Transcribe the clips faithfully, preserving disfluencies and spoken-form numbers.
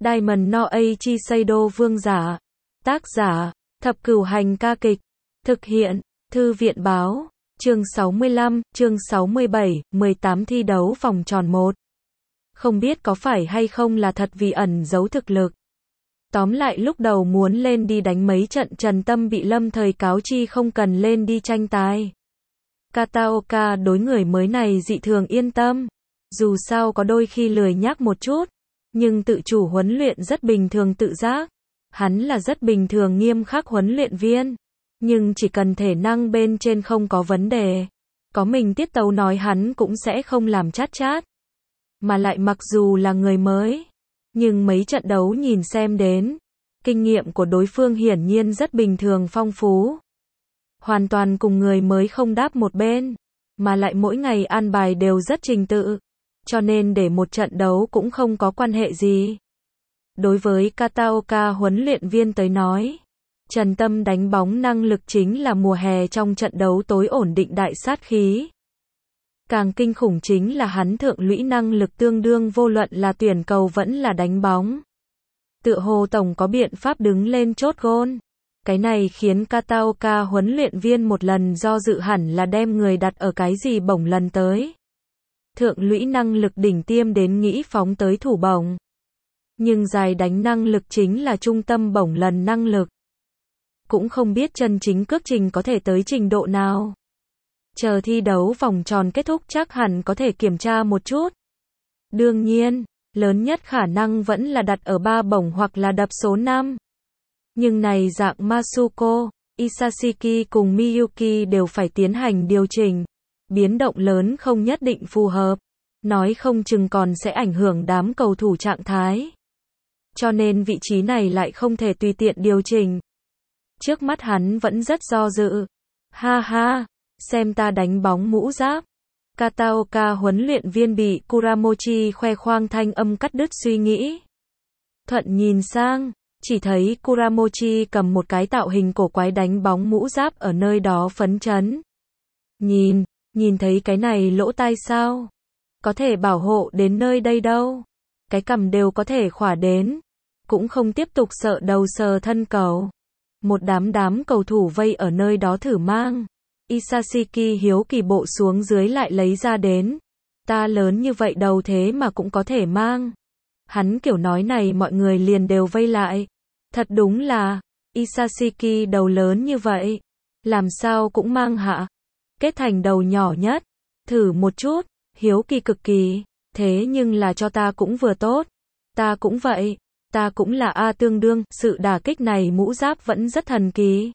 Diamond no Eiichi Seido Vương giả. Tác giả, Thập Cửu Hành ca kịch. Thực hiện, Thư viện báo. Chương sáu mươi lăm, chương sáu mươi bảy, mười tám thi đấu vòng tròn một. Không biết có phải hay không là thật vì ẩn giấu thực lực. Tóm lại lúc đầu muốn lên đi đánh mấy trận Trần Tâm bị lâm thời cáo chi không cần lên đi tranh tài. Kataoka đối người mới này dị thường yên tâm. Dù sao có đôi khi lười nhác một chút, nhưng tự chủ huấn luyện rất bình thường tự giác. Hắn là rất bình thường nghiêm khắc huấn luyện viên, nhưng chỉ cần thể năng bên trên không có vấn đề, có mình tiết tấu nói hắn cũng sẽ không làm chát chát. Mà lại mặc dù là người mới, nhưng mấy trận đấu nhìn xem đến, kinh nghiệm của đối phương hiển nhiên rất bình thường phong phú. Hoàn toàn cùng người mới không đáp một bên, mà lại mỗi ngày an bài đều rất trình tự, cho nên để một trận đấu cũng không có quan hệ gì. Đối với Kataoka huấn luyện viên tới nói, Trần Tâm đánh bóng năng lực chính là mùa hè trong trận đấu tối ổn định đại sát khí. Càng kinh khủng chính là hắn thượng lũy năng lực tương đương vô luận là tuyển cầu vẫn là đánh bóng. Tựa hồ tổng có biện pháp đứng lên chốt gôn. Cái này khiến Kataoka huấn luyện viên một lần do dự hẳn là đem người đặt ở cái gì bổng lần tới. Thượng lũy năng lực đỉnh tiêm đến nghĩ phóng tới thủ bổng. Nhưng dài đánh năng lực chính là trung tâm bổng lần năng lực. Cũng không biết chân chính cước trình có thể tới trình độ nào. Chờ thi đấu vòng tròn kết thúc chắc hẳn có thể kiểm tra một chút. Đương nhiên, lớn nhất khả năng vẫn là đặt ở ba bổng hoặc là đập số năm. Nhưng này dạng Masuko, Isashiki cùng Miyuki đều phải tiến hành điều chỉnh. Biến động lớn không nhất định phù hợp. Nói không chừng còn sẽ ảnh hưởng đám cầu thủ trạng thái. Cho nên vị trí này lại không thể tùy tiện điều chỉnh. Trước mắt hắn vẫn rất do dự. Ha ha, xem ta đánh bóng mũ giáp. Kataoka huấn luyện viên bị Kuramochi khoe khoang thanh âm cắt đứt suy nghĩ. Thuận nhìn sang, chỉ thấy Kuramochi cầm một cái tạo hình cổ quái đánh bóng mũ giáp ở nơi đó phấn chấn. Nhìn, nhìn thấy cái này lỗ tai sao? Có thể bảo hộ đến nơi đây đâu. Cái cằm đều có thể khỏa đến. Cũng không tiếp tục sợ đầu sờ thân cầu. Một đám đám cầu thủ vây ở nơi đó thử mang. Isashiki hiếu kỳ bộ xuống dưới lại lấy ra đến. Ta lớn như vậy đầu thế mà cũng có thể mang. Hắn kiểu nói này mọi người liền đều vây lại. Thật đúng là, Isashiki đầu lớn như vậy. Làm sao cũng mang hả? Kết thành đầu nhỏ nhất. Thử một chút, hiếu kỳ cực kỳ. Thế nhưng là cho ta cũng vừa tốt. Ta cũng vậy. Ta cũng là A tương đương, sự đả kích này mũ giáp vẫn rất thần kỳ.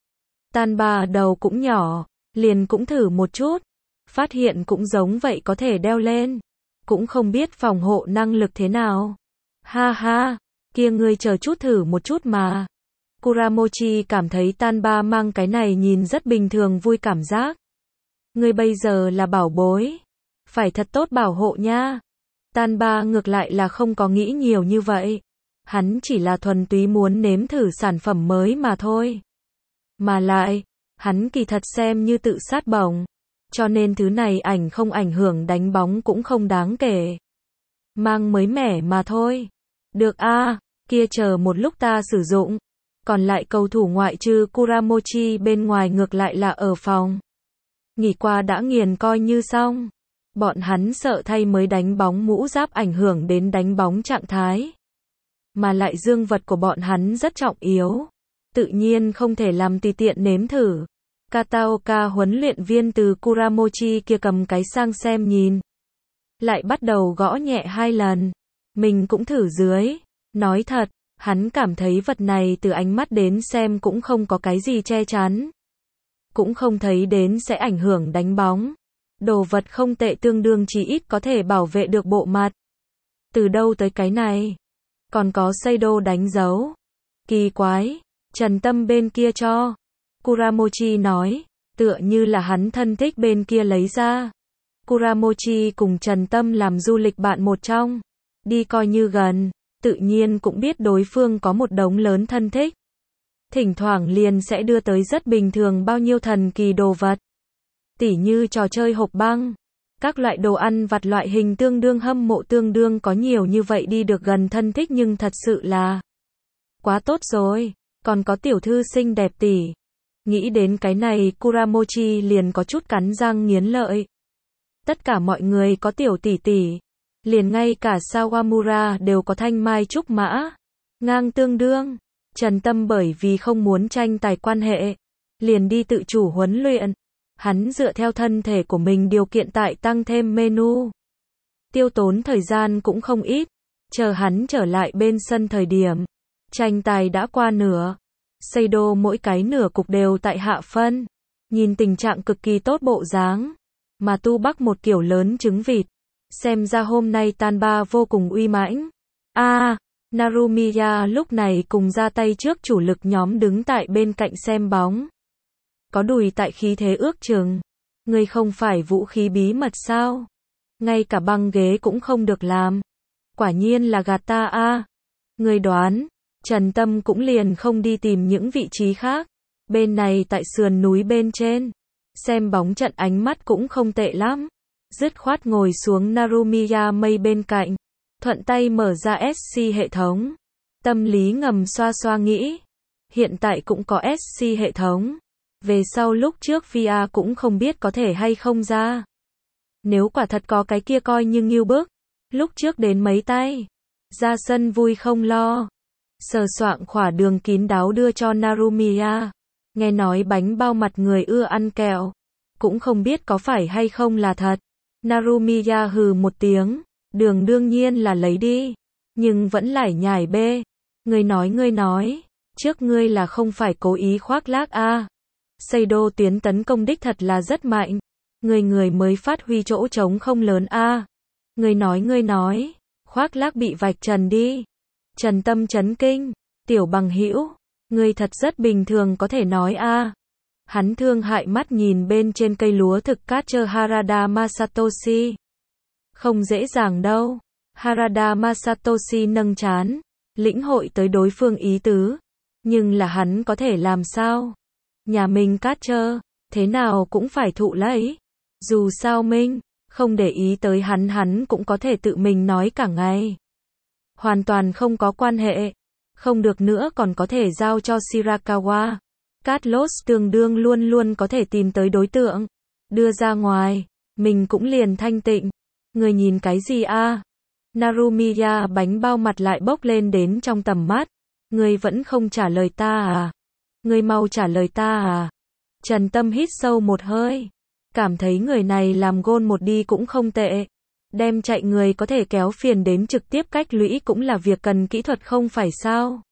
Tan ba đầu cũng nhỏ, liền cũng thử một chút. Phát hiện cũng giống vậy có thể đeo lên. Cũng không biết phòng hộ năng lực thế nào. Ha ha, kia ngươi chờ chút thử một chút mà. Kuramochi cảm thấy tan ba mang cái này nhìn rất bình thường vui cảm giác. Ngươi bây giờ là bảo bối. Phải thật tốt bảo hộ nha. Tan ba ngược lại là không có nghĩ nhiều như vậy. Hắn chỉ là thuần túy muốn nếm thử sản phẩm mới mà thôi. Mà lại, hắn kỳ thật xem như tự sát bổng. Cho nên thứ này ảnh không ảnh hưởng đánh bóng cũng không đáng kể. Mang mới mẻ mà thôi. Được a, à, kia chờ một lúc ta sử dụng. Còn lại cầu thủ ngoại trừ Kuramochi bên ngoài ngược lại là ở phòng. Nghỉ qua đã nghiền coi như xong. Bọn hắn sợ thay mới đánh bóng mũ giáp ảnh hưởng đến đánh bóng trạng thái. Mà lại dương vật của bọn hắn rất trọng yếu. Tự nhiên không thể làm tùy tiện nếm thử. Kataoka huấn luyện viên từ Kuramochi kia cầm cái sang xem nhìn. Lại bắt đầu gõ nhẹ hai lần. Mình cũng thử dưới. Nói thật, hắn cảm thấy vật này từ ánh mắt đến xem cũng không có cái gì che chắn. Cũng không thấy đến sẽ ảnh hưởng đánh bóng. Đồ vật không tệ tương đương chí ít có thể bảo vệ được bộ mặt. Từ đâu tới cái này? Còn có Seido đánh dấu. Kỳ quái, Trần Tâm bên kia cho. Kuramochi nói, tựa như là hắn thân thích bên kia lấy ra. Kuramochi cùng Trần Tâm làm du lịch bạn một trong. Đi coi như gần, tự nhiên cũng biết đối phương có một đống lớn thân thích. Thỉnh thoảng liền sẽ đưa tới rất bình thường bao nhiêu thần kỳ đồ vật. Tỉ như trò chơi hộp băng. Các loại đồ ăn vặt loại hình tương đương hâm mộ tương đương có nhiều như vậy đi được gần thân thích nhưng thật sự là quá tốt rồi, còn có tiểu thư xinh đẹp tỷ. Nghĩ đến cái này Kuramochi liền có chút cắn răng nghiến lợi. Tất cả mọi người có tiểu tỷ tỷ, liền ngay cả Sawamura đều có thanh mai trúc mã, ngang tương đương. Trần Tâm bởi vì không muốn tranh tài quan hệ, liền đi tự chủ huấn luyện. Hắn dựa theo thân thể của mình điều kiện tại tăng thêm menu. Tiêu tốn thời gian cũng không ít, chờ hắn trở lại bên sân thời điểm. Tranh tài đã qua nửa. Seido mỗi cái nửa cục đều tại hạ phân. Nhìn tình trạng cực kỳ tốt bộ dáng. Mà Tu Bắc một kiểu lớn trứng vịt. Xem ra hôm nay tan ba vô cùng uy mãnh. A, à, Narumiya lúc này cùng ra tay trước chủ lực nhóm đứng tại bên cạnh xem bóng. Có đùi tại khí thế ước chừng. Ngươi không phải vũ khí bí mật sao? Ngay cả băng ghế cũng không được làm. Quả nhiên là gạt ta a. À. Ngươi đoán, Trần Tâm cũng liền không đi tìm những vị trí khác. Bên này tại sườn núi bên trên. Xem bóng trận ánh mắt cũng không tệ lắm. Dứt khoát ngồi xuống Narumiya mây bên cạnh. Thuận tay mở ra ét xê hệ thống. Tâm lý ngầm xoa xoa nghĩ. Hiện tại cũng có ét xê hệ thống. Về sau lúc trước vê rờ cũng không biết có thể hay không ra. Nếu quả thật có cái kia coi như ngưu bức. Lúc trước đến mấy tay. Ra sân vui không lo. Sờ soạng khỏa đường kín đáo đưa cho Narumiya. Nghe nói bánh bao mặt người ưa ăn kẹo. Cũng không biết có phải hay không là thật. Narumiya hừ một tiếng. Đường đương nhiên là lấy đi. Nhưng vẫn lải nhải bê. Ngươi nói ngươi nói. Trước ngươi là không phải cố ý khoác lác a. À. Seido tiến tấn công đích thật là rất mạnh. Người người mới phát huy chỗ trống không lớn a. À. Người nói ngươi nói. Khoác lác bị vạch trần đi. Trần Tâm chấn kinh. Tiểu bằng hữu. Ngươi thật rất bình thường có thể nói a. À. Hắn thương hại mắt nhìn bên trên cây lúa thực Catcher Harada Masatoshi. Không dễ dàng đâu. Harada Masatoshi nâng trán. Lĩnh hội tới đối phương ý tứ. Nhưng là hắn có thể làm sao? Nhà mình Catcher, thế nào cũng phải thụ lấy. Dù sao mình, không để ý tới hắn hắn cũng có thể tự mình nói cả ngày. Hoàn toàn không có quan hệ. Không được nữa còn có thể giao cho Shirakawa. Carlos tương đương luôn luôn có thể tìm tới đối tượng. Đưa ra ngoài, mình cũng liền thanh tịnh. Người nhìn cái gì a? À? Narumiya bánh bao mặt lại bốc lên đến trong tầm mắt. Người vẫn không trả lời ta à? Người mau trả lời ta à? Trần Tâm hít sâu một hơi. Cảm thấy người này làm gôn một đi cũng không tệ. Đem chạy người có thể kéo phiền đến trực tiếp cách lũy cũng là việc cần kỹ thuật không phải sao?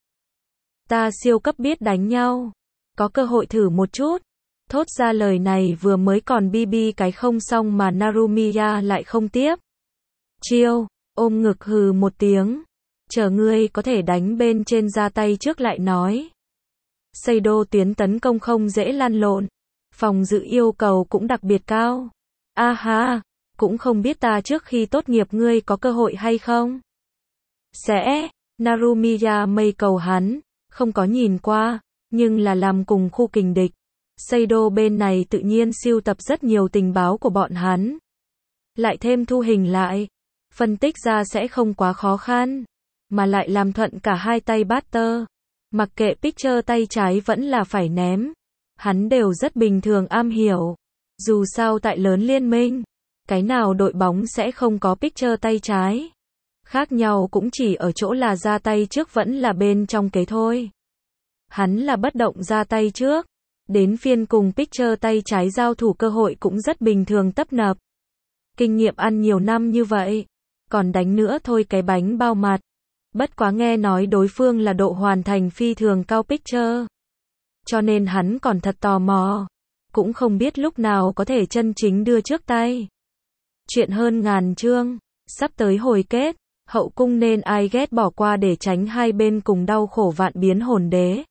Ta siêu cấp biết đánh nhau. Có cơ hội thử một chút. Thốt ra lời này vừa mới còn bi bi cái không xong mà Narumiya lại không tiếp. Chiêu, ôm ngực hừ một tiếng. Chờ ngươi có thể đánh bên trên ra tay trước lại nói. Seido tiến tấn công không dễ lăn lộn. Phòng dự yêu cầu cũng đặc biệt cao. A ha, cũng không biết ta trước khi tốt nghiệp ngươi có cơ hội hay không? Sẽ, Narumiya mây cầu hắn, không có nhìn qua, nhưng là làm cùng khu kình địch. Seido bên này tự nhiên sưu tập rất nhiều tình báo của bọn hắn. Lại thêm thu hình lại. Phân tích ra sẽ không quá khó khăn. Mà lại làm thuận cả hai tay batter. Mặc kệ pitcher tay trái vẫn là phải ném. Hắn đều rất bình thường am hiểu. Dù sao tại lớn liên minh. Cái nào đội bóng sẽ không có pitcher tay trái. Khác nhau cũng chỉ ở chỗ là ra tay trước vẫn là bên trong kế thôi. Hắn là bất động ra tay trước. Đến phiên cùng pitcher tay trái giao thủ cơ hội cũng rất bình thường tấp nập. Kinh nghiệm ăn nhiều năm như vậy. Còn đánh nữa thôi cái bánh bao mặt. Bất quá nghe nói đối phương là độ hoàn thành phi thường cao pitcher. Cho nên hắn còn thật tò mò. Cũng không biết lúc nào có thể chân chính đưa trước tay. Chuyện hơn ngàn chương. Sắp tới hồi kết. Hậu cung nên ai ghét bỏ qua để tránh hai bên cùng đau khổ vạn biến hồn đế.